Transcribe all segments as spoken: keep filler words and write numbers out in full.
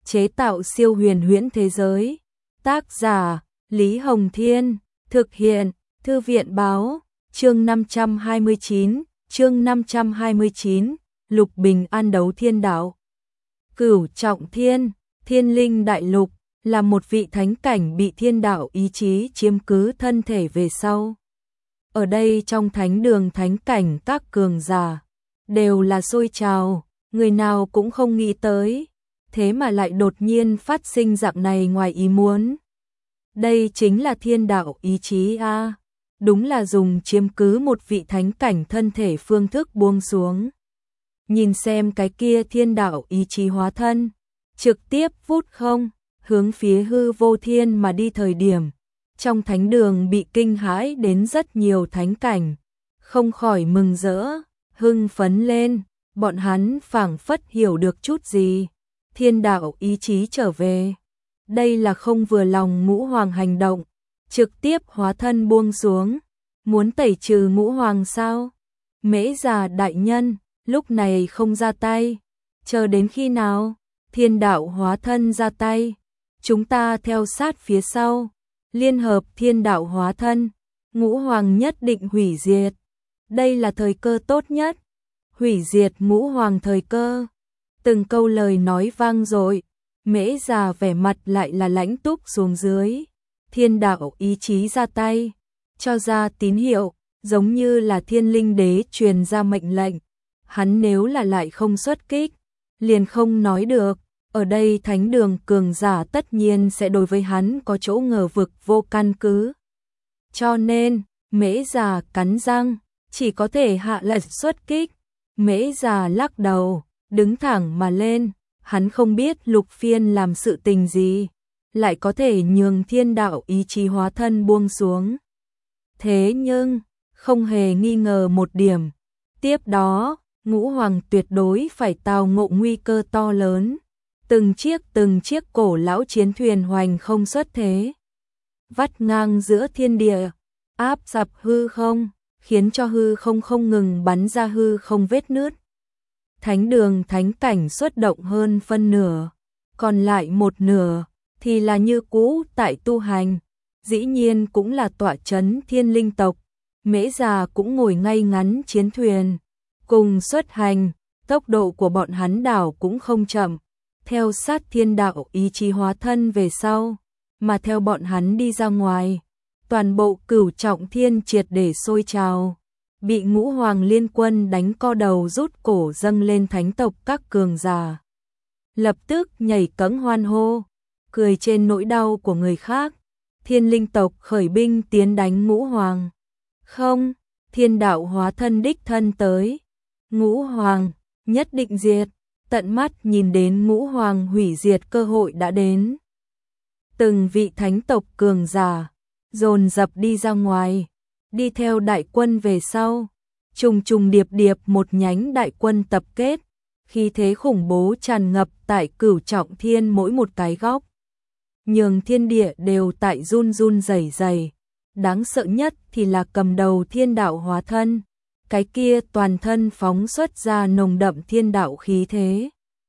chế tạo siêu huyền huyễn thế giới. Tác giả Lý Hồng Thiên, thực hiện Thư viện Báo, chương năm trăm hai mươi chín, chương năm trăm hai mươi chín, Lục Bình An đấu thiên đạo. Cửu Trọng Thiên, Thiên Linh Đại Lục, là một vị thánh cảnh bị thiên đạo ý chí chiếm cứ thân thể về sau. Ở đây trong thánh đường thánh cảnh các cường giả đều là sôi trào, người nào cũng không nghĩ tới, thế mà lại đột nhiên phát sinh dạng này ngoài ý muốn. Đây chính là thiên đạo ý chí a, à. Đúng là dùng chiếm cứ một vị thánh cảnh thân thể phương thức buông xuống. Nhìn xem cái kia thiên đạo ý chí hóa thân, trực tiếp vút không, hướng phía hư vô thiên mà đi thời điểm. Trong thánh đường bị kinh hãi đến rất nhiều thánh cảnh, không khỏi mừng rỡ, hưng phấn lên, bọn hắn phảng phất hiểu được chút gì. Thiên đạo ý chí trở về. Đây là không vừa lòng Ngũ Hoàng hành động, trực tiếp hóa thân buông xuống, muốn tẩy trừ Ngũ Hoàng sao? Mễ Già đại nhân, lúc này không ra tay, chờ đến khi nào? Thiên đạo hóa thân ra tay, chúng ta theo sát phía sau, liên hợp thiên đạo hóa thân, Ngũ Hoàng nhất định hủy diệt. Đây là thời cơ tốt nhất, hủy diệt Ngũ Hoàng thời cơ. Từng câu lời nói vang dội, Mễ Già vẻ mặt lại là lãnh túc xuống dưới. Thiên đạo ý chí ra tay, cho ra tín hiệu, giống như là thiên linh đế truyền ra mệnh lệnh. Hắn nếu là lại không xuất kích, liền không nói được. Ở đây thánh đường cường giả tất nhiên sẽ đối với hắn có chỗ ngờ vực vô căn cứ. Cho nên, Mễ Già cắn răng, chỉ có thể hạ lệnh xuất kích. Mễ Già lắc đầu, đứng thẳng mà lên. Hắn không biết Lục Phiên làm sự tình gì, lại có thể nhường thiên đạo ý chí hóa thân buông xuống. Thế nhưng, không hề nghi ngờ một điểm. Tiếp đó, Ngũ Hoàng tuyệt đối phải tao ngộ nguy cơ to lớn. Từng chiếc từng chiếc cổ lão chiến thuyền hoành không xuất thế, vắt ngang giữa thiên địa, áp dập hư không, khiến cho hư không không ngừng bắn ra hư không vết nứt. Thánh đường thánh cảnh xuất động hơn phân nửa, còn lại một nửa thì là như cũ tại tu hành, dĩ nhiên cũng là tọa chấn thiên linh tộc. Mễ Già cũng ngồi ngay ngắn chiến thuyền, cùng xuất hành, tốc độ của bọn hắn đảo cũng không chậm, theo sát thiên đạo ý chí hóa thân về sau, mà theo bọn hắn đi ra ngoài, toàn bộ Cửu Trọng Thiên triệt để sôi trào. Bị Ngũ Hoàng liên quân đánh co đầu rút cổ dâng lên thánh tộc các cường giả. Lập tức nhảy cẫng hoan hô, cười trên nỗi đau của người khác. Thiên linh tộc khởi binh tiến đánh Ngũ Hoàng. Không, thiên đạo hóa thân đích thân tới. Ngũ Hoàng, nhất định diệt, tận mắt nhìn đến Ngũ Hoàng hủy diệt cơ hội đã đến. Từng vị thánh tộc cường giả, dồn dập đi ra ngoài. Đi theo đại quân về sau, trùng trùng điệp điệp một nhánh đại quân tập kết, khí thế khủng bố tràn ngập tại Cửu Trọng Thiên mỗi một cái góc. Nhường thiên địa đều tại run run rẩy rẩy. Đáng sợ nhất thì là cầm đầu thiên đạo hóa thân, cái kia toàn thân phóng xuất ra nồng đậm thiên đạo khí thế,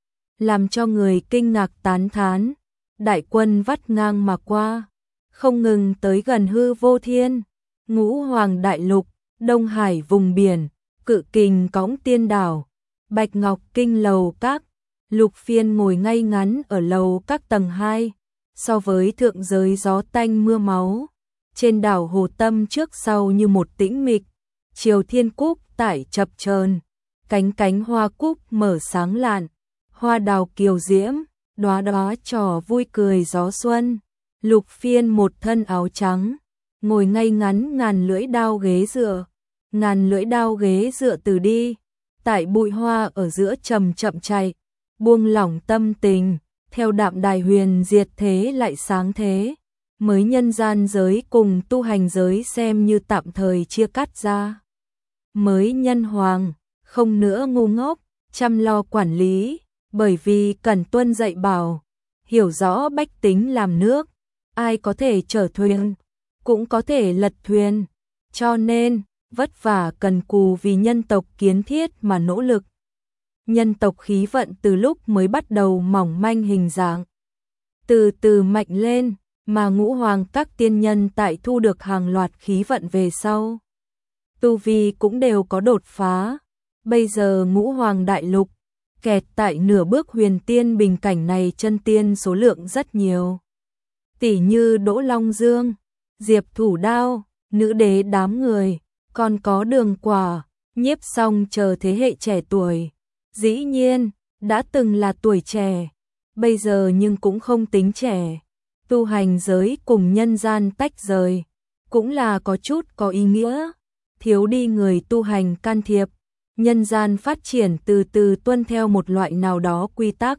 làm cho người kinh ngạc tán thán. Đại quân vắt ngang mà qua, không ngừng tới gần hư vô thiên. Ngũ Hoàng đại lục, Đông Hải vùng biển, Cự Kình cõng tiên đảo, Bạch Ngọc Kinh lầu các. Lục Phiên ngồi ngay ngắn ở lầu các tầng hai, so với thượng giới gió tanh mưa máu. Trên đảo hồ tâm trước sau như một tĩnh mịch, chiều thiên cúc tải chập chờn, cánh cánh hoa cúc mở sáng lạn, hoa đào kiều diễm, đóa đóa trò vui cười gió xuân. Lục Phiên một thân áo trắng, ngồi ngay ngắn ngàn lưỡi đao ghế dựa, ngàn lưỡi đao ghế dựa từ đi, tại bụi hoa ở giữa chậm chậm chạy, buông lỏng tâm tình, theo đạm đài huyền diệt thế lại sáng thế, mới nhân gian giới cùng tu hành giới xem như tạm thời chia cắt ra. Mới nhân hoàng, không nữa ngu ngốc, chăm lo quản lý, bởi vì cần tuân dạy bảo, hiểu rõ bách tính làm nước, ai có thể chở thuyền, cũng có thể lật thuyền, cho nên vất vả cần cù vì nhân tộc kiến thiết mà nỗ lực. nhân tộc khí vận từ lúc mới bắt đầu mỏng manh hình dạng, từ từ mạnh lên, mà ngũ hoàng các tiên nhân tại thu được hàng loạt khí vận về sau, tu vi cũng đều có đột phá. Bây giờ ngũ hoàng đại lục kẹt tại nửa bước huyền tiên bình cảnh này, chân tiên số lượng rất nhiều. Tỷ như Đỗ Long Dương, Diệp Thủ Đao, nữ đế đám người, còn có Đường Quả, Nhiếp Song chờ thế hệ trẻ tuổi. Dĩ nhiên, đã từng là tuổi trẻ, bây giờ nhưng cũng không tính trẻ. Tu hành giới cùng nhân gian tách rời, cũng là có chút có ý nghĩa. Thiếu đi người tu hành can thiệp, nhân gian phát triển từ từ tuân theo một loại nào đó quy tắc.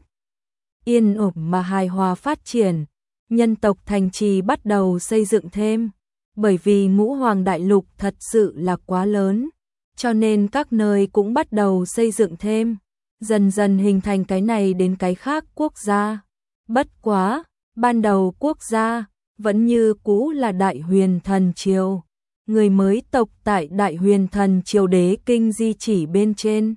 Yên ổn mà hài hòa phát triển, nhân tộc thành trì bắt đầu xây dựng thêm. Bởi vì ngũ hoàng đại lục thật sự là quá lớn, cho nên các nơi cũng bắt đầu xây dựng thêm. Dần dần hình thành cái này đến cái khác quốc gia. Bất quá, ban đầu quốc gia vẫn như cũ là Đại Huyền Thần Triều. Người mới tộc tại Đại Huyền Thần Triều đế kinh di chỉ bên trên,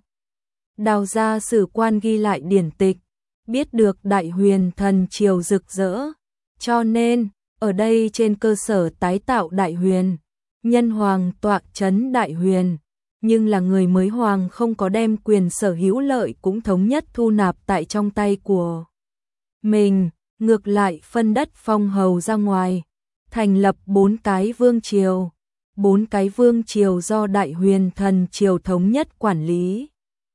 đào ra sử quan ghi lại điển tịch, biết được Đại Huyền Thần Triều rực rỡ. Cho nên, ở đây trên cơ sở tái tạo Đại Huyền, nhân hoàng tọa chấn Đại Huyền, nhưng là người mới hoàng không có đem quyền sở hữu lợi cũng thống nhất thu nạp tại trong tay của mình, ngược lại phân đất phong hầu ra ngoài, thành lập bốn cái vương triều. Bốn cái vương triều do Đại Huyền Thần Triều thống nhất quản lý.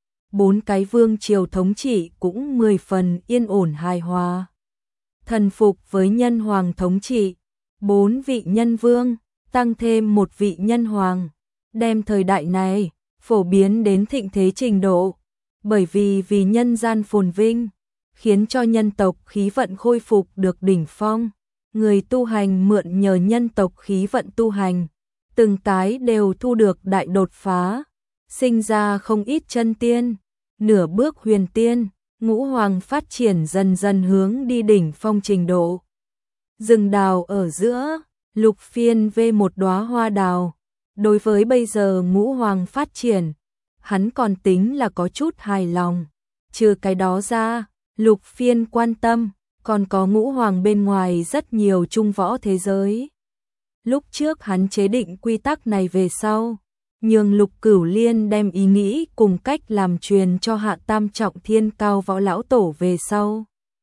Bốn cái vương triều thống trị cũng mười phần yên ổn hài hòa. Thần phục với nhân hoàng thống trị, bốn vị nhân vương, tăng thêm một vị nhân hoàng, đem thời đại này phổ biến đến thịnh thế trình độ. Bởi vì vì nhân gian phồn vinh, khiến cho nhân tộc khí vận khôi phục được đỉnh phong. Người tu hành mượn nhờ nhân tộc khí vận tu hành, từng cái đều thu được đại đột phá, sinh ra không ít chân tiên, nửa bước huyền tiên. Ngũ hoàng phát triển dần dần hướng đi đỉnh phong trình độ. Rừng đào ở giữa, Lục Phiên vê một đóa hoa đào. Đối với bây giờ ngũ hoàng phát triển, hắn còn tính là có chút hài lòng. Trừ cái đó ra, Lục Phiên quan tâm, còn có ngũ hoàng bên ngoài rất nhiều trung võ thế giới. Lúc trước hắn chế định quy tắc này về sau, nhường Lục Cửu Liên đem ý nghĩ cùng cách làm truyền cho hạ tam trọng thiên cao võ lão tổ về sau.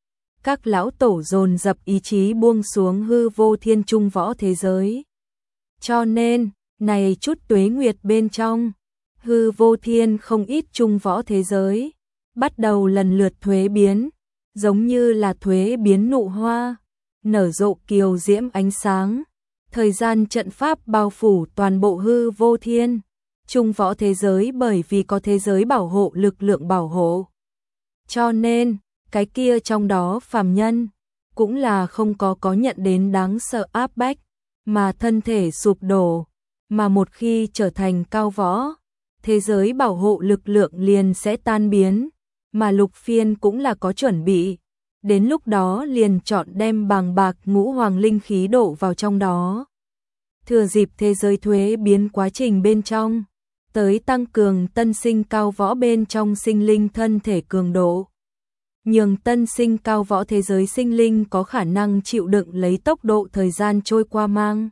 Các lão tổ dồn dập ý chí buông xuống hư vô thiên trung võ thế giới. Cho nên, này chút tuế nguyệt bên trong, hư vô thiên không ít trung võ thế giới, bắt đầu lần lượt thuế biến, giống như là thuế biến nụ hoa, nở rộ kiều diễm ánh sáng. Thời gian trận pháp bao phủ toàn bộ hư vô thiên, trung võ thế giới bởi vì có thế giới bảo hộ lực lượng bảo hộ. Cho nên, cái kia trong đó phàm nhân, cũng là không có có nhận đến đáng sợ áp bách, mà thân thể sụp đổ, mà một khi trở thành cao võ, thế giới bảo hộ lực lượng liền sẽ tan biến, mà Lục Phiên cũng là có chuẩn bị. Đến lúc đó liền chọn đem bàng bạc ngũ hoàng linh khí đổ vào trong đó. Thừa dịp thế giới thuế biến quá trình bên trong, tới tăng cường tân sinh cao võ bên trong sinh linh thân thể cường độ. Nhường tân sinh cao võ thế giới sinh linh có khả năng chịu đựng lấy tốc độ thời gian trôi qua mang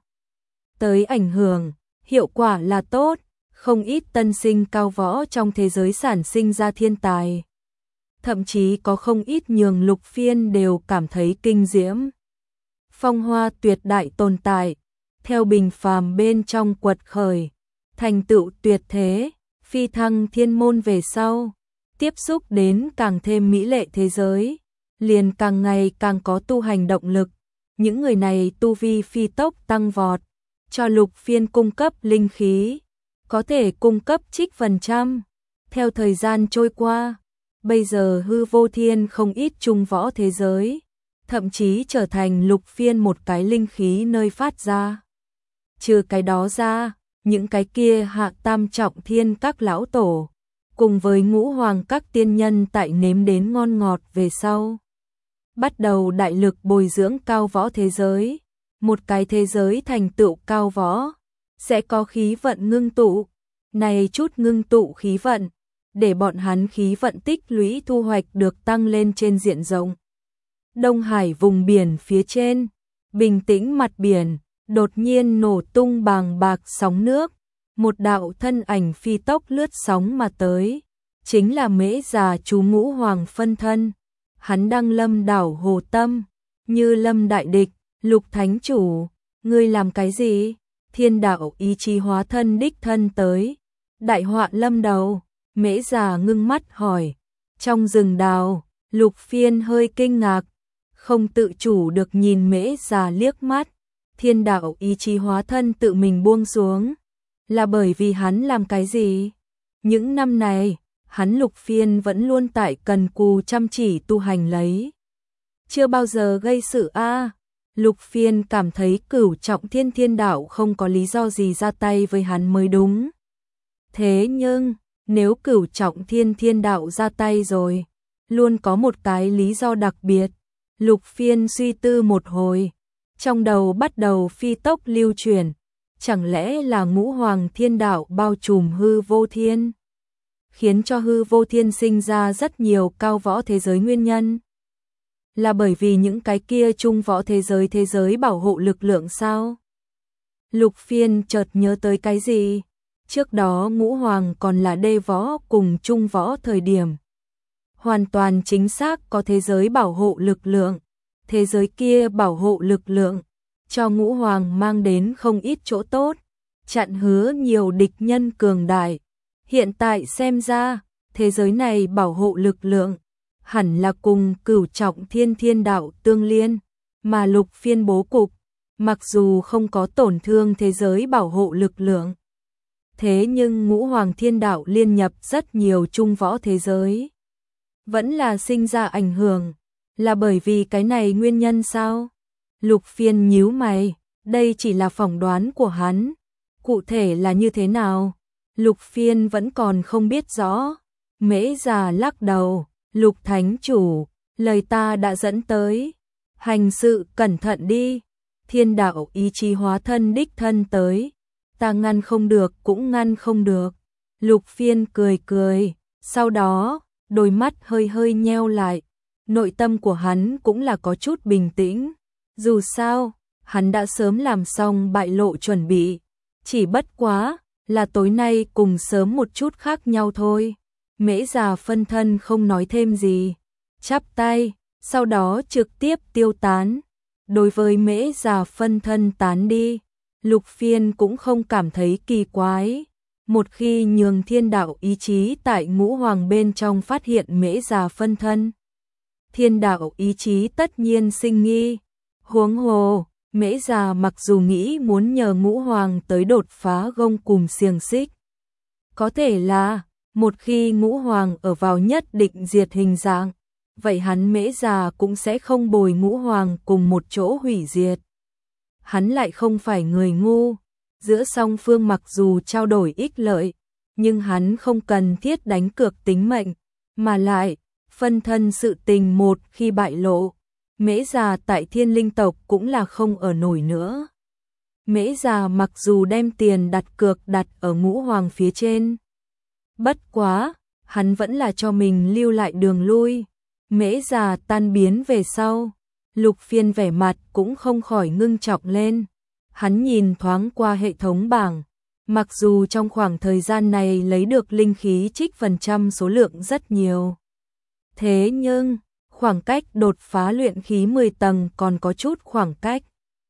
tới ảnh hưởng, hiệu quả là tốt, không ít tân sinh cao võ trong thế giới sản sinh ra thiên tài. Thậm chí có không ít nhường Lục Phiên đều cảm thấy kinh diễm. Phong hoa tuyệt đại tồn tại, theo bình phàm bên trong quật khởi, thành tựu tuyệt thế, phi thăng thiên môn về sau, tiếp xúc đến càng thêm mỹ lệ thế giới, liền càng ngày càng có tu hành động lực. Những người này tu vi phi tốc tăng vọt, cho Lục Phiên cung cấp linh khí, có thể cung cấp trích phần trăm. Theo thời gian trôi qua, bây giờ hư vô thiên không ít trung võ thế giới, thậm chí trở thành Lục Phiên một cái linh khí nơi phát ra. Trừ cái đó ra, những cái kia hạ tam trọng thiên các lão tổ, cùng với ngũ hoàng các tiên nhân tại nếm đến ngon ngọt về sau, bắt đầu đại lực bồi dưỡng cao võ thế giới. Một cái thế giới thành tựu cao võ, sẽ có khí vận ngưng tụ. Này chút ngưng tụ khí vận, để bọn hắn khí vận tích lũy thu hoạch được tăng lên trên diện rộng. Đông Hải vùng biển phía trên, bình tĩnh mặt biển, đột nhiên nổ tung bàng bạc sóng nước, một đạo thân ảnh phi tốc lướt sóng mà tới, chính là Mễ Già chú Ngũ Hoàng phân thân. Hắn đăng lâm đảo Hồ Tâm, như lâm đại địch, Lục Thánh Chủ, ngươi làm cái gì? Thiên đạo ý chí hóa thân đích thân tới, đại họa lâm đầu. Mễ Già ngưng mắt hỏi. Trong rừng đào, Lục Phiên hơi kinh ngạc, không tự chủ được nhìn Mễ Già liếc mắt. Thiên đạo ý chí hóa thân tự mình buông xuống, là bởi vì hắn làm cái gì? Những năm này, hắn Lục Phiên vẫn luôn tại cần cù chăm chỉ tu hành lấy. Chưa bao giờ gây sự a. À. Lục Phiên cảm thấy Cửu Trọng Thiên Thiên Đạo không có lý do gì ra tay với hắn mới đúng. Thế nhưng, nếu Cửu Trọng Thiên Thiên Đạo ra tay rồi, luôn có một cái lý do đặc biệt. Lục Phiên suy tư một hồi, trong đầu bắt đầu phi tốc lưu chuyển, chẳng lẽ là Ngũ Hoàng Thiên Đạo bao trùm hư vô thiên, khiến cho hư vô thiên sinh ra rất nhiều cao võ thế giới nguyên nhân? Là bởi vì những cái kia trung võ thế giới thế giới bảo hộ lực lượng sao? Lục Phiên chợt nhớ tới cái gì? Trước đó Ngũ Hoàng còn là đê võ cùng trung võ thời điểm. Hoàn toàn chính xác có thế giới bảo hộ lực lượng. Thế giới kia bảo hộ lực lượng, cho Ngũ Hoàng mang đến không ít chỗ tốt, chặn hứa nhiều địch nhân cường đại. Hiện tại xem ra, thế giới này bảo hộ lực lượng, hẳn là cùng Cửu Trọng Thiên Thiên Đạo tương liên, mà Lục Phiên bố cục, mặc dù không có tổn thương thế giới bảo hộ lực lượng. Thế nhưng Ngũ Hoàng Thiên Đạo liên nhập rất nhiều trung võ thế giới, vẫn là sinh ra ảnh hưởng, là bởi vì cái này nguyên nhân sao? Lục Phiên nhíu mày, đây chỉ là phỏng đoán của hắn, cụ thể là như thế nào? Lục Phiên vẫn còn không biết rõ. Mễ Già lắc đầu, Lục Thánh Chủ, lời ta đã dẫn tới, hành sự cẩn thận đi. Thiên đạo ý chí hóa thân đích thân tới, ta ngăn không được cũng ngăn không được. Lục Phiên cười cười, sau đó, đôi mắt hơi hơi nheo lại. Nội tâm của hắn cũng là có chút bình tĩnh. Dù sao, hắn đã sớm làm xong bại lộ chuẩn bị, chỉ bất quá là tối nay cùng sớm một chút khác nhau thôi. Mễ Già phân thân không nói thêm gì, chắp tay, sau đó trực tiếp tiêu tán. Đối với Mễ Già phân thân tán đi, Lục Phiên cũng không cảm thấy kỳ quái. Một khi nhường thiên đạo ý chí tại Ngũ Hoàng bên trong phát hiện Mễ Già phân thân, thiên đạo ý chí tất nhiên sinh nghi. Huống hồ, Mễ Già mặc dù nghĩ muốn nhờ Ngũ Hoàng tới đột phá gông cùm xiềng xích, có thể là một khi Ngũ Hoàng ở vào nhất định diệt hình dạng, vậy hắn Mễ Già cũng sẽ không bồi Ngũ Hoàng cùng một chỗ hủy diệt. Hắn lại không phải người ngu, giữa song phương mặc dù trao đổi ích lợi, nhưng hắn không cần thiết đánh cược tính mệnh, mà lại phân thân sự tình một khi bại lộ, Mễ Già tại Thiên Linh tộc cũng là không ở nổi nữa. Mễ Già mặc dù đem tiền đặt cược đặt ở Ngũ Hoàng phía trên, bất quá, hắn vẫn là cho mình lưu lại đường lui. Mễ Già tan biến về sau, Lục Phiên vẻ mặt cũng không khỏi ngưng trọng lên. Hắn nhìn thoáng qua hệ thống bảng, mặc dù trong khoảng thời gian này lấy được linh khí trích phần trăm số lượng rất nhiều, thế nhưng khoảng cách đột phá luyện khí mười tầng còn có chút khoảng cách.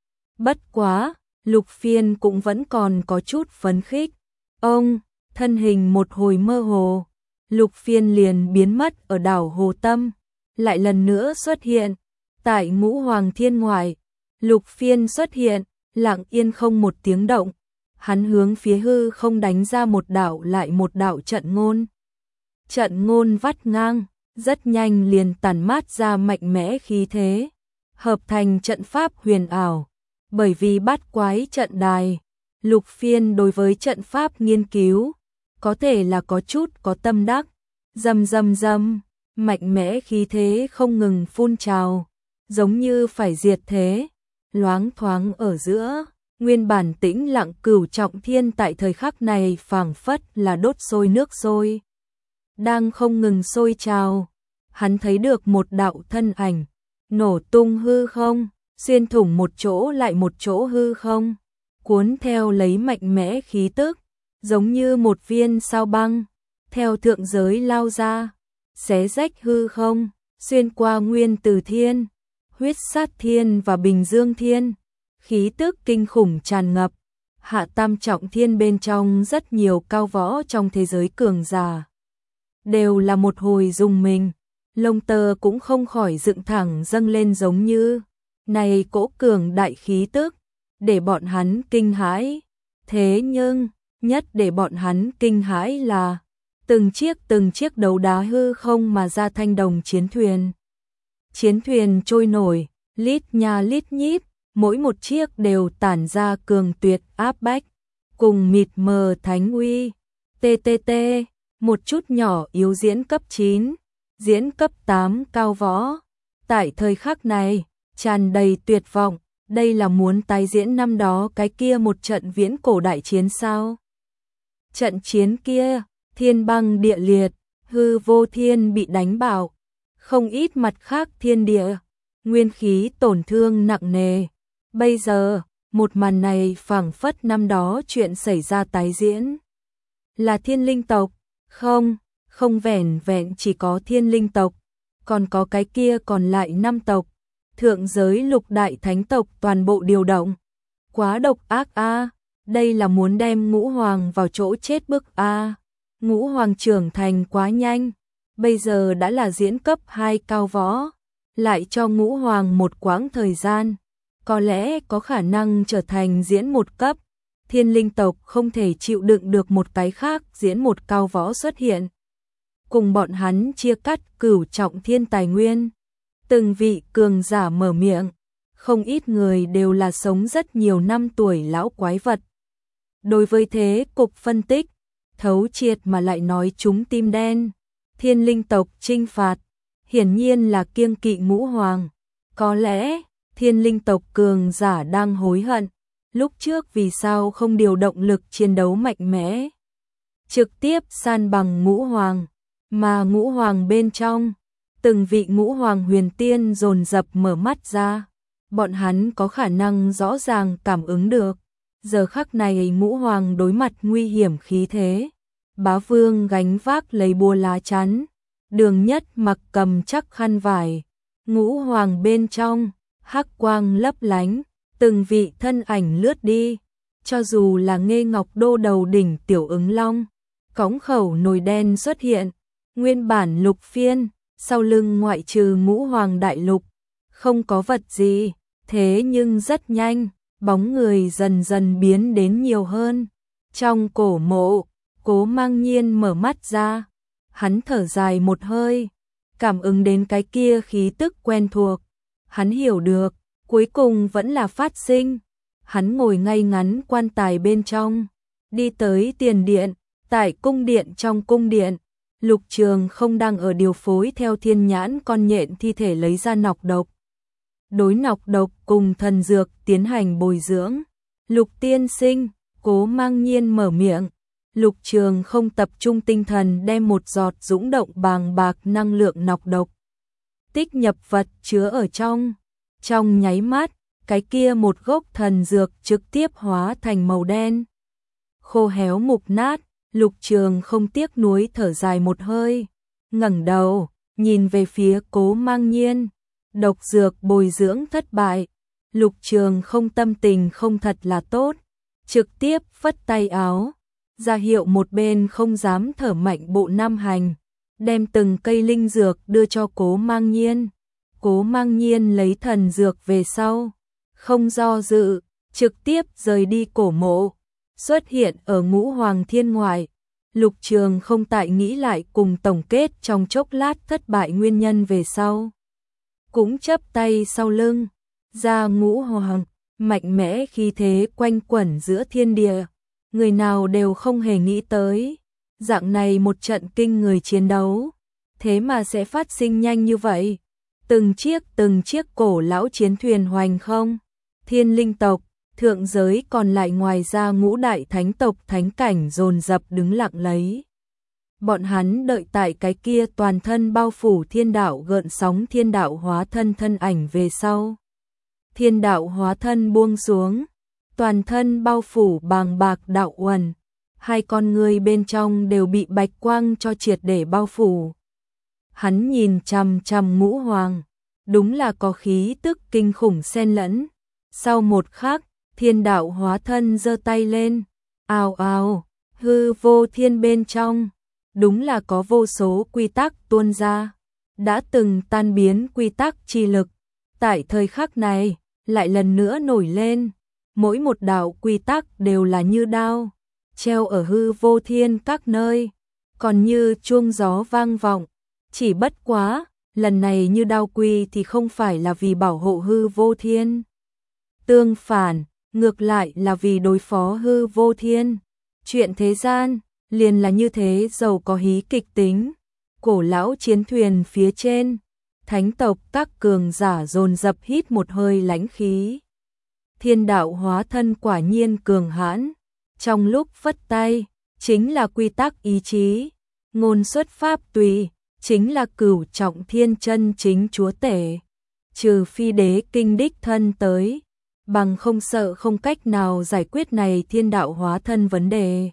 Bất quá, Lục Phiên cũng vẫn còn có chút phấn khích. Ông, thân hình một hồi mơ hồ, Lục Phiên liền biến mất ở đảo Hồ Tâm, lại lần nữa xuất hiện tại Ngũ Hoàng Thiên ngoại. Lục Phiên xuất hiện, lặng yên không một tiếng động, hắn hướng phía hư không đánh ra một đạo lại một đạo trận ngôn. Trận ngôn vắt ngang, rất nhanh liền tản mát ra mạnh mẽ khí thế, hợp thành trận pháp huyền ảo. Bởi vì bát quái trận đài, Lục Phiên đối với trận pháp nghiên cứu, có thể là có chút có tâm đắc. Rầm rầm rầm, mạnh mẽ khí thế không ngừng phun trào, giống như phải diệt thế. Loáng thoáng ở giữa, nguyên bản tĩnh lặng Cửu Trọng Thiên tại thời khắc này phảng phất là đốt sôi nước sôi. đang không ngừng sôi trào. Hắn thấy được một đạo thân ảnh, nổ tung hư không, xuyên thủng một chỗ lại một chỗ hư không, cuốn theo lấy mạnh mẽ khí tức, giống như một viên sao băng, theo thượng giới lao ra, xé rách hư không, xuyên qua nguyên tử thiên, huyết sát thiên và bình dương thiên, khí tức kinh khủng tràn ngập. Hạ tam trọng thiên bên trong rất nhiều cao võ trong thế giới cường giả, đều là một hồi rùng mình, lông tơ cũng không khỏi dựng thẳng dâng lên, giống như này cỗ cường đại khí tức, để bọn hắn kinh hãi. Thế nhưng, nhất để bọn hắn kinh hãi là từng chiếc từng chiếc đấu đá hư không mà ra thanh đồng chiến thuyền. Chiến thuyền trôi nổi, lít nha lít nhít, mỗi một chiếc đều tản ra cường tuyệt áp bách, cùng mịt mờ thánh uy. tê tê tê, một chút nhỏ yếu diễn cấp chín, diễn cấp tám cao võ. Tại thời khắc này, tràn đầy tuyệt vọng, đây là muốn tái diễn năm đó cái kia một trận viễn cổ đại chiến sao? Trận chiến kia, thiên băng địa liệt, hư vô thiên bị đánh bạo, không ít mặt khác thiên địa, nguyên khí tổn thương nặng nề. Bây giờ, một màn này phảng phất năm đó chuyện xảy ra tái diễn. Là thiên linh tộc, không, không vẻn vẹn chỉ có thiên linh tộc, còn có cái kia còn lại năm tộc, thượng giới lục đại thánh tộc toàn bộ điều động. Quá độc ác a, đây là muốn đem Ngũ Hoàng vào chỗ chết bức a. Ngũ Hoàng trưởng thành quá nhanh, bây giờ đã là diễn cấp hai cao võ, lại cho Ngũ Hoàng một quãng thời gian, có lẽ có khả năng trở thành diễn một cấp. Thiên linh tộc không thể chịu đựng được một cái khác diễn một cao võ xuất hiện, cùng bọn hắn chia cắt cửu trọng thiên tài nguyên. Từng vị cường giả mở miệng, không ít người đều là sống rất nhiều năm tuổi lão quái vật. Đối với thế cục phân tích, thấu triệt mà lại nói chúng tim đen. Thiên linh tộc trinh phạt, hiển nhiên là kiêng kỵ Ngũ Hoàng. Có lẽ, thiên linh tộc cường giả đang hối hận, lúc trước vì sao không điều động lực chiến đấu mạnh mẽ, trực tiếp san bằng Ngũ Hoàng, mà Ngũ Hoàng bên trong, từng vị Ngũ Hoàng huyền tiên dồn dập mở mắt ra, bọn hắn có khả năng rõ ràng cảm ứng được. Giờ khắc này Ngũ Hoàng đối mặt nguy hiểm khí thế, Bá Vương gánh vác lấy búa lá chắn, Đường Nhất mặc cầm chắc khăn vải, Ngũ Hoàng bên trong, hắc quang lấp lánh, từng vị thân ảnh lướt đi, cho dù là Nghê Ngọc Đô đầu đỉnh Tiểu Ứng Long, cõng khẩu nồi đen xuất hiện, nguyên bản lục phiên, sau lưng ngoại trừ Ngũ Hoàng đại lục, không có vật gì, thế nhưng rất nhanh, bóng người dần dần biến đến nhiều hơn. Trong cổ mộ, Cố Mang Nhiên mở mắt ra, hắn thở dài một hơi, cảm ứng đến cái kia khí tức quen thuộc, hắn hiểu được, cuối cùng vẫn là phát sinh. Hắn ngồi ngay ngắn quan tài bên trong, đi tới tiền điện, tại cung điện trong cung điện, Lục Trường không đang ở điều phối theo thiên nhãn con nhện thi thể lấy ra nọc độc. Đối nọc độc cùng thần dược tiến hành bồi dưỡng. Lục tiên sinh, Cố Mang Nhiên mở miệng. Lục Trường không tập trung tinh thần đem một giọt dũng động bàng bạc năng lượng nọc độc tích nhập vật chứa ở trong. Trong nháy mắt, cái kia một gốc thần dược trực tiếp hóa thành màu đen. Khô héo mục nát, Lục Trường không tiếc nuối thở dài một hơi, ngẩng đầu, nhìn về phía Cố Mang Nhiên. Độc dược bồi dưỡng thất bại, Lục Trường không tâm tình không thật là tốt, trực tiếp phất tay áo, ra hiệu một bên không dám thở mạnh bộ Nam Hành, đem từng cây linh dược đưa cho Cố Mang Nhiên. Cố Mang Nhiên lấy thần dược về sau, không do dự, trực tiếp rời đi cổ mộ, xuất hiện ở Ngũ Hoàng thiên ngoại. Lục Trường không tại nghĩ lại cùng tổng kết trong chốc lát thất bại nguyên nhân về sau, cũng chắp tay sau lưng, ra Ngũ Hoàng, mạnh mẽ khí thế quanh quẩn giữa thiên địa, người nào đều không hề nghĩ tới, dạng này một trận kinh người chiến đấu, thế mà sẽ phát sinh nhanh như vậy. Từng chiếc từng chiếc cổ lão chiến thuyền hoành không, thiên linh tộc, thượng giới còn lại ngoài ra ngũ đại thánh tộc thánh cảnh dồn dập đứng lặng lấy. Bọn hắn đợi tại cái kia toàn thân bao phủ thiên đạo gợn sóng thiên đạo hóa thân thân ảnh về sau. Thiên đạo hóa thân buông xuống, toàn thân bao phủ bàng bạc đạo uẩn, hai con người bên trong đều bị bạch quang cho triệt để bao phủ. Hắn nhìn chằm chằm Ngũ Hoàng, đúng là có khí tức kinh khủng xen lẫn. Sau một khắc, thiên đạo hóa thân giơ tay lên, ào ào, hư vô thiên bên trong, đúng là có vô số quy tắc tuôn ra, đã từng tan biến quy tắc chi lực, tại thời khắc này, lại lần nữa nổi lên, mỗi một đạo quy tắc đều là như đao, treo ở hư vô thiên các nơi, còn như chuông gió vang vọng, chỉ bất quá, lần này như đao quy thì không phải là vì bảo hộ hư vô thiên. Tương phản, ngược lại là vì đối phó hư vô thiên. Chuyện thế gian, liền là như thế giàu có hí kịch tính. Cổ lão chiến thuyền phía trên, thánh tộc các cường giả dồn dập hít một hơi lãnh khí. Thiên đạo hóa thân quả nhiên cường hãn, trong lúc phất tay, chính là quy tắc ý chí, ngôn xuất pháp tùy, chính là cửu trọng thiên chân chính chúa tể. Trừ phi đế kinh đích thân tới, bằng không sợ không cách nào giải quyết này thiên đạo hóa thân vấn đề.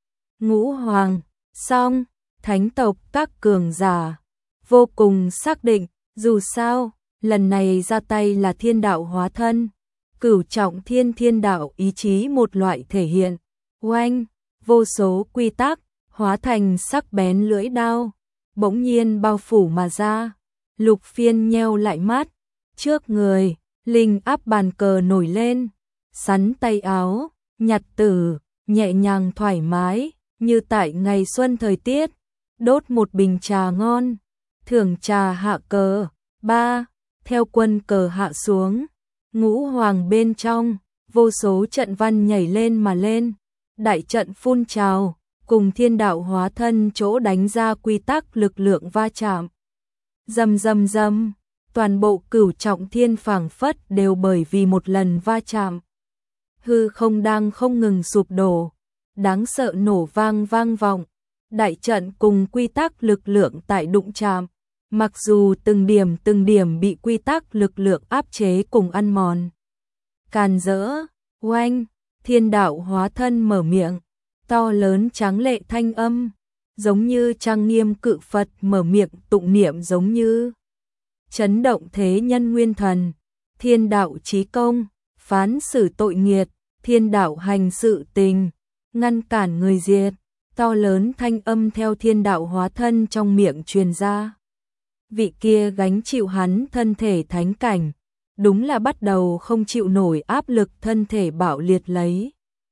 Ngũ Hoàng, xong, thánh tộc các cường giả, vô cùng xác định, dù sao, lần này ra tay là thiên đạo hóa thân, cửu trọng thiên thiên đạo ý chí một loại thể hiện, oanh, vô số quy tắc, hóa thành sắc bén lưỡi đao, bỗng nhiên bao phủ mà ra. Lục Phiên nheo lại mắt, trước người, linh áp bàn cờ nổi lên, sắn tay áo, nhặt tử, nhẹ nhàng thoải mái, như tại ngày xuân thời tiết, đốt một bình trà ngon, thưởng trà hạ cờ, ba, theo quân cờ hạ xuống, Ngũ Hoàng bên trong, vô số trận văn nhảy lên mà lên, đại trận phun trào, cùng thiên đạo hóa thân chỗ đánh ra quy tắc lực lượng va chạm. Rầm rầm rầm, toàn bộ cửu trọng thiên phảng phất đều bởi vì một lần va chạm. Hư không đang không ngừng sụp đổ, đáng sợ nổ vang vang vọng, đại trận cùng quy tắc lực lượng tại đụng chạm, mặc dù từng điểm từng điểm bị quy tắc lực lượng áp chế cùng ăn mòn. Càn rỡ, oanh, thiên đạo hóa thân mở miệng, to lớn tráng lệ thanh âm, giống như trang nghiêm cự Phật mở miệng tụng niệm giống như chấn động thế nhân nguyên thần, thiên đạo chí công, phán xử tội nghiệt, thiên đạo hành sự tình, ngăn cản người diệt, to lớn thanh âm theo thiên đạo hóa thân trong miệng truyền ra. Vị kia gánh chịu hắn thân thể thánh cảnh, đúng là bắt đầu không chịu nổi áp lực thân thể bạo liệt lấy.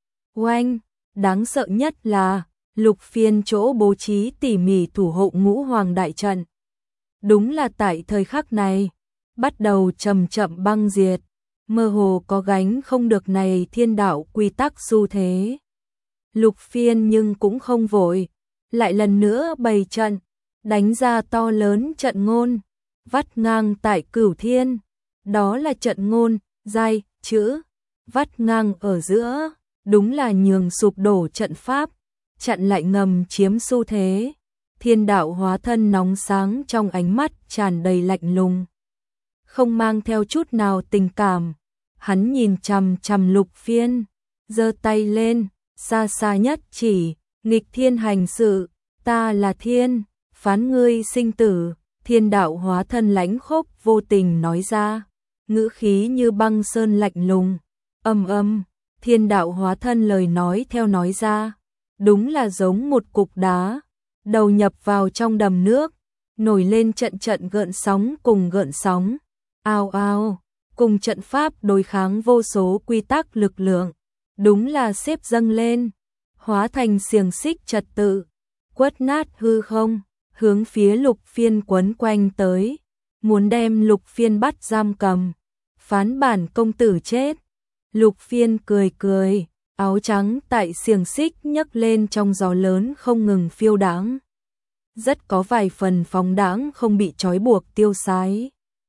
Oanh, đáng sợ nhất là, Lục Phiên chỗ bố trí tỉ mỉ thủ hộ Ngũ Hoàng đại trận. Đúng là tại thời khắc này, bắt đầu chậm chậm băng diệt, mơ hồ có gánh không được này thiên đạo quy tắc xu thế. Lục Phiên nhưng cũng không vội, lại lần nữa bày trận, đánh ra to lớn trận ngôn, vắt ngang tại cửu thiên, đó là trận ngôn, giai, chữ, vắt ngang ở giữa, đúng là nhường sụp đổ trận pháp, chặn lại ngầm chiếm xu thế. Thiên đạo hóa thân nóng sáng trong ánh mắt tràn đầy lạnh lùng, không mang theo chút nào tình cảm. Hắn nhìn chằm chằm Lục Phiên, giơ tay lên, xa xa nhất chỉ, nghịch thiên hành sự, ta là thiên, phán ngươi sinh tử. Thiên đạo hóa thân lãnh khốc vô tình nói ra, ngữ khí như băng sơn lạnh lùng. Âm âm, thiên đạo hóa thân lời nói theo nói ra, đúng là giống một cục đá, đầu nhập vào trong đầm nước, nổi lên trận trận gợn sóng cùng gợn sóng, ao ao, cùng trận pháp đối kháng vô số quy tắc lực lượng, đúng là xếp dâng lên, hóa thành xiềng xích trật tự, quất nát hư không, hướng phía Lục Phiên quấn quanh tới, muốn đem Lục Phiên bắt giam cầm, phán bản công tử chết. Lục Phiên cười cười, áo trắng tại xiềng xích nhấc lên trong gió lớn không ngừng phiêu đãng, rất có vài phần phóng đãng không bị trói buộc tiêu sái.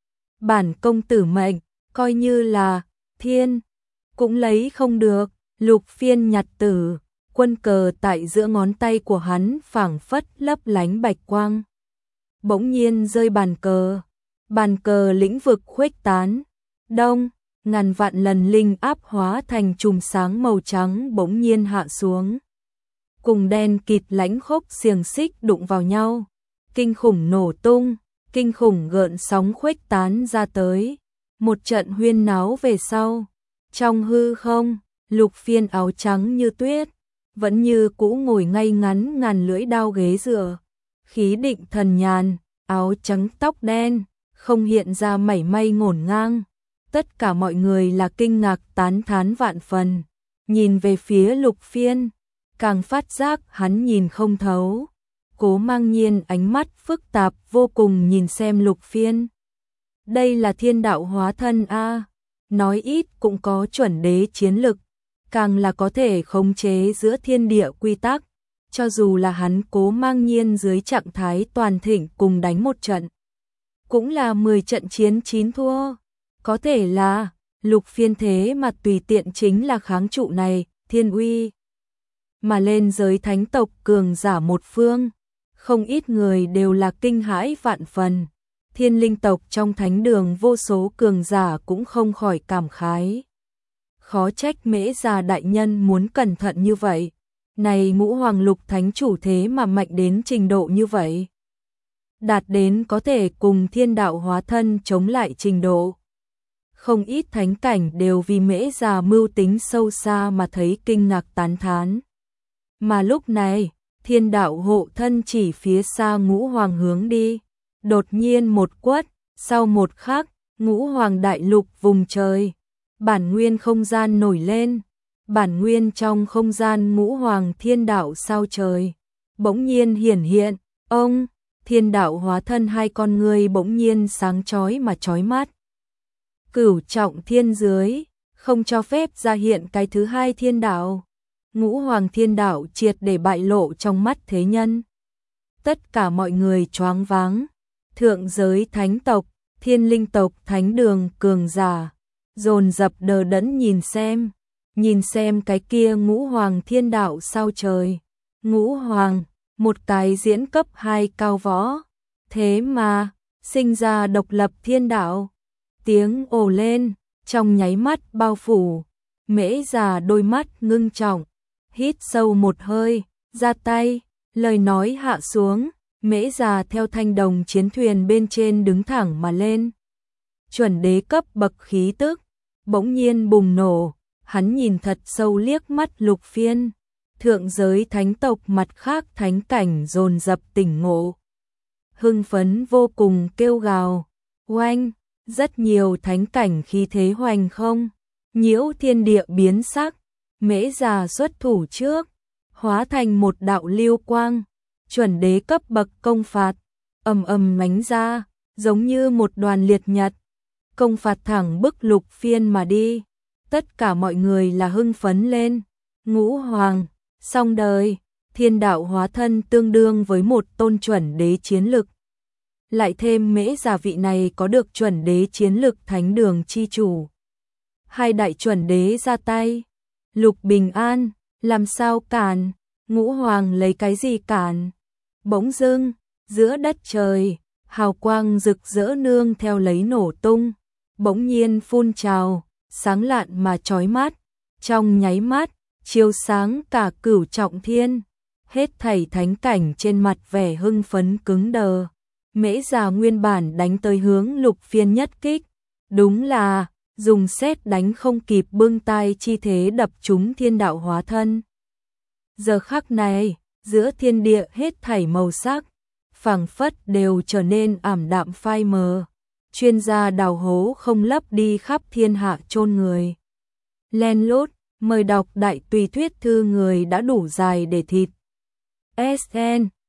Bản công tử mệnh, coi như là thiên, cũng lấy không được. Lục Phiên nhặt tử, quân cờ tại giữa ngón tay của hắn phảng phất lấp lánh bạch quang. Bỗng nhiên rơi bàn cờ, bàn cờ lĩnh vực khuếch tán, đông, ngàn vạn lần linh áp hóa thành chùm sáng màu trắng bỗng nhiên hạ xuống. Cùng đen kịt lãnh khốc xiềng xích đụng vào nhau, kinh khủng nổ tung, kinh khủng gợn sóng khuếch tán ra tới, một trận huyên náo về sau. Trong hư không, Lục Phiên áo trắng như tuyết, vẫn như cũ ngồi ngay ngắn ngàn lưỡi đao ghế dựa, khí định thần nhàn, áo trắng tóc đen, không hiện ra mảy may ngổn ngang. Tất cả mọi người là kinh ngạc tán thán vạn phần, nhìn về phía Lục Phiên, càng phát giác hắn nhìn không thấu. Cố Mang Nhiên ánh mắt phức tạp vô cùng nhìn xem Lục Phiên. Đây là thiên đạo hóa thân a, nói ít cũng có chuẩn đế chiến lực, càng là có thể khống chế giữa thiên địa quy tắc, cho dù là hắn Cố Mang Nhiên dưới trạng thái toàn thịnh cùng đánh một trận, cũng là mười trận chiến chín thua. Có thể là Lục Phiên thế mà tùy tiện chính là kháng trụ này, thiên uy mà lên giới thánh tộc cường giả một phương, không ít người đều là kinh hãi vạn phần. Thiên linh tộc trong thánh đường vô số cường giả cũng không khỏi cảm khái. Khó trách Mễ Già đại nhân muốn cẩn thận như vậy. Này Ngũ Hoàng Lục Thánh chủ thế mà mạnh đến trình độ như vậy. Đạt đến có thể cùng thiên đạo hóa thân chống lại trình độ. Không ít thánh cảnh đều vì Mễ Già mưu tính sâu xa mà thấy kinh ngạc tán thán. Mà lúc này, thiên đạo hộ thân chỉ phía xa Ngũ Hoàng hướng đi. Đột nhiên một quất, sau một khắc, Ngũ Hoàng đại lục vùng trời, bản nguyên không gian nổi lên, bản nguyên trong không gian Ngũ Hoàng thiên đạo sao trời, bỗng nhiên hiển hiện, ông, thiên đạo hóa thân hai con người bỗng nhiên sáng chói mà chói mắt. Cửu trọng thiên dưới, không cho phép ra hiện cái thứ hai thiên đạo. Ngũ Hoàng thiên đạo triệt để bại lộ trong mắt thế nhân. Tất cả mọi người choáng váng. Thượng giới thánh tộc, thiên linh tộc thánh đường cường giả, dồn dập đờ đẫn nhìn xem, nhìn xem cái kia Ngũ Hoàng thiên đạo sao trời. Ngũ Hoàng, một cái diễn cấp hai cao võ, thế mà, sinh ra độc lập thiên đạo. Tiếng ồ lên, trong nháy mắt bao phủ, Mễ Già đôi mắt ngưng trọng, hít sâu một hơi, ra tay, lời nói hạ xuống. Mễ Già theo thanh đồng chiến thuyền bên trên đứng thẳng mà lên. Chuẩn đế cấp bậc khí tức, bỗng nhiên bùng nổ, hắn nhìn thật sâu liếc mắt Lục Phiên. Thượng giới thánh tộc mặt khác thánh cảnh dồn dập tỉnh ngộ. Hưng phấn vô cùng kêu gào, oanh, rất nhiều thánh cảnh khí thế hoành không, nhiễu thiên địa biến sắc. Mễ Già xuất thủ trước, hóa thành một đạo lưu quang. Chuẩn đế cấp bậc công phạt, ầm ầm đánh ra, giống như một đoàn liệt nhật, công phạt thẳng bức Lục Phiên mà đi. Tất cả mọi người là hưng phấn lên. Ngũ Hoàng, xong đời, thiên đạo hóa thân tương đương với một tôn chuẩn đế chiến lực. Lại thêm Mễ Già vị này có được chuẩn đế chiến lực thánh đường chi chủ. Hai đại chuẩn đế ra tay. Lục Bình An, làm sao cản? Ngũ Hoàng lấy cái gì cản? Bỗng dưng, giữa đất trời, hào quang rực rỡ nương theo lấy nổ tung, bỗng nhiên phun trào, sáng lạn mà chói mắt, trong nháy mắt, chiếu sáng cả cửu trọng thiên. Hết thảy thánh cảnh trên mặt vẻ hưng phấn cứng đờ. Mễ Già nguyên bản đánh tới hướng Lục Phiên nhất kích, đúng là dùng sét đánh không kịp bưng tay chi thế đập trúng thiên đạo hóa thân. Giờ khắc này, giữa thiên địa hết thảy màu sắc, phảng phất đều trở nên ảm đạm phai mờ. Chuyên gia đào hố không lấp đi khắp thiên hạ chôn người. Len lút, mời đọc đại tùy thuyết thư người đã đủ dài để thịt. ét en